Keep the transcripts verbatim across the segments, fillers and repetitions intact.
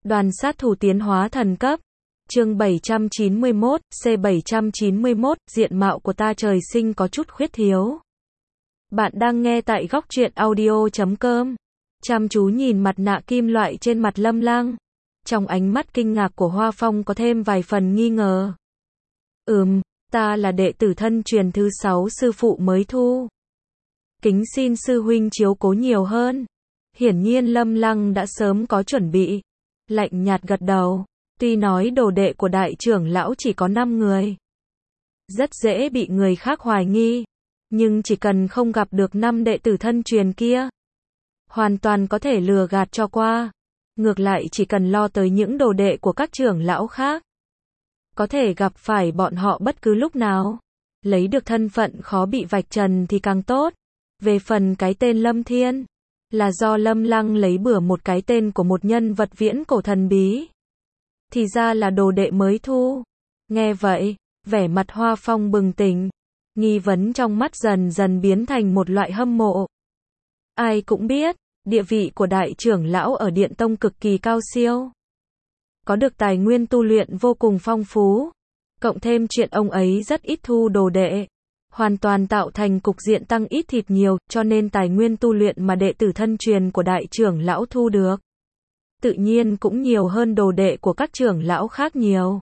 Đoàn sát thủ tiến hóa thần cấp. Chương bảy trăm chín mươi mốt, C bảy trăm chín mươi mốt, diện mạo của ta trời sinh có chút khuyết thiếu. Bạn đang nghe tại góc truyện audio chấm com. Chăm chú nhìn mặt nạ kim loại trên mặt Lâm Lang. Trong ánh mắt kinh ngạc của Hoa Phong có thêm vài phần nghi ngờ. Ừm, ta là đệ tử thân truyền thứ sáu sư phụ mới thu. Kính xin sư huynh chiếu cố nhiều hơn. Hiển nhiên Lâm Lang đã sớm có chuẩn bị. Lạnh nhạt gật đầu. Tuy nói đồ đệ của đại trưởng lão chỉ có năm người. Rất dễ bị người khác hoài nghi. Nhưng chỉ cần không gặp được năm đệ tử thân truyền kia. Hoàn toàn có thể lừa gạt cho qua. Ngược lại chỉ cần lo tới những đồ đệ của các trưởng lão khác. Có thể gặp phải bọn họ bất cứ lúc nào. Lấy được thân phận khó bị vạch trần thì càng tốt. Về phần cái tên Lâm Thiên. Là do Lâm Lang lấy bừa một cái tên của một nhân vật viễn cổ thần bí. Thì ra là đồ đệ mới thu. Nghe vậy, vẻ mặt Hoa Phong bừng tỉnh. Nghi vấn trong mắt dần dần biến thành một loại hâm mộ. Ai cũng biết, địa vị của đại trưởng lão ở Điện Tông cực kỳ cao siêu. Có được tài nguyên tu luyện vô cùng phong phú. Cộng thêm chuyện ông ấy rất ít thu đồ đệ. Hoàn toàn tạo thành cục diện tăng ít thịt nhiều, cho nên tài nguyên tu luyện mà đệ tử thân truyền của đại trưởng lão thu được. Tự nhiên cũng nhiều hơn đồ đệ của các trưởng lão khác nhiều.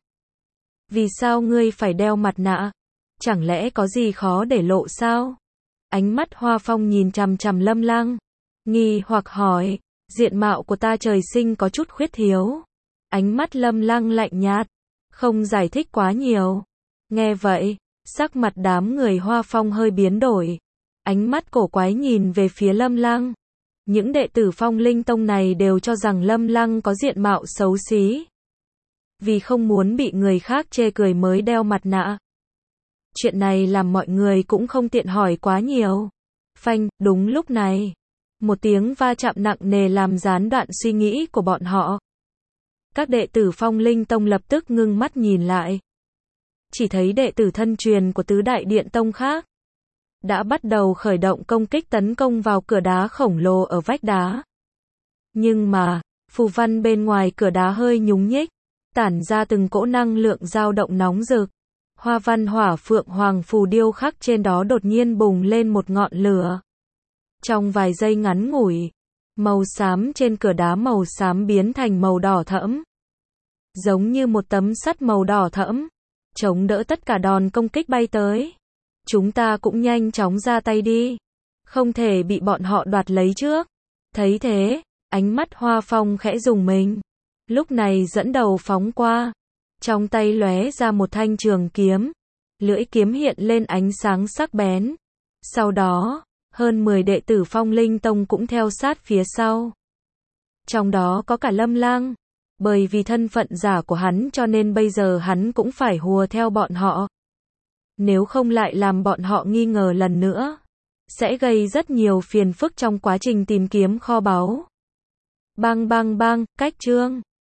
Vì sao ngươi phải đeo mặt nạ? Chẳng lẽ có gì khó để lộ sao? Ánh mắt Hoa Phong nhìn chằm chằm Lâm Lang. Nghi hoặc hỏi, diện mạo của ta trời sinh có chút khuyết thiếu. Ánh mắt Lâm Lang lạnh nhạt, không giải thích quá nhiều. Nghe vậy, sắc mặt đám người Hoa Phong hơi biến đổi. Ánh mắt cổ quái nhìn về phía Lâm Lang. Những đệ tử Phong Linh Tông này đều cho rằng Lâm Lang có diện mạo xấu xí. Vì không muốn bị người khác chê cười mới đeo mặt nạ. Chuyện này làm mọi người cũng không tiện hỏi quá nhiều. Phanh, đúng lúc này. Một tiếng va chạm nặng nề làm gián đoạn suy nghĩ của bọn họ. Các đệ tử Phong Linh Tông lập tức ngưng mắt nhìn lại. Chỉ thấy đệ tử thân truyền của tứ đại điện tông khác. Đã bắt đầu khởi động công kích tấn công vào cửa đá khổng lồ ở vách đá. Nhưng mà, phù văn bên ngoài cửa đá hơi nhúng nhích. Tản ra từng cỗ năng lượng dao động nóng rực. Hoa văn hỏa phượng hoàng phù điêu khắc trên đó đột nhiên bùng lên một ngọn lửa. Trong vài giây ngắn ngủi, màu xám trên cửa đá màu xám biến thành màu đỏ thẫm. Giống như một tấm sắt màu đỏ thẫm, chống đỡ tất cả đòn công kích bay tới. Chúng ta cũng nhanh chóng ra tay đi. Không thể bị bọn họ đoạt lấy trước. Thấy thế, ánh mắt Hoa Phong khẽ rùng mình. Lúc này dẫn đầu phóng qua. Trong tay lóe ra một thanh trường kiếm. Lưỡi kiếm hiện lên ánh sáng sắc bén. Sau đó, hơn mười đệ tử Phong Linh Tông cũng theo sát phía sau. Trong đó có cả Lâm Lang. Bởi vì thân phận giả của hắn cho nên bây giờ hắn cũng phải hùa theo bọn họ. Nếu không lại làm bọn họ nghi ngờ lần nữa. Sẽ gây rất nhiều phiền phức trong quá trình tìm kiếm kho báu. Bang bang bang, cách chương.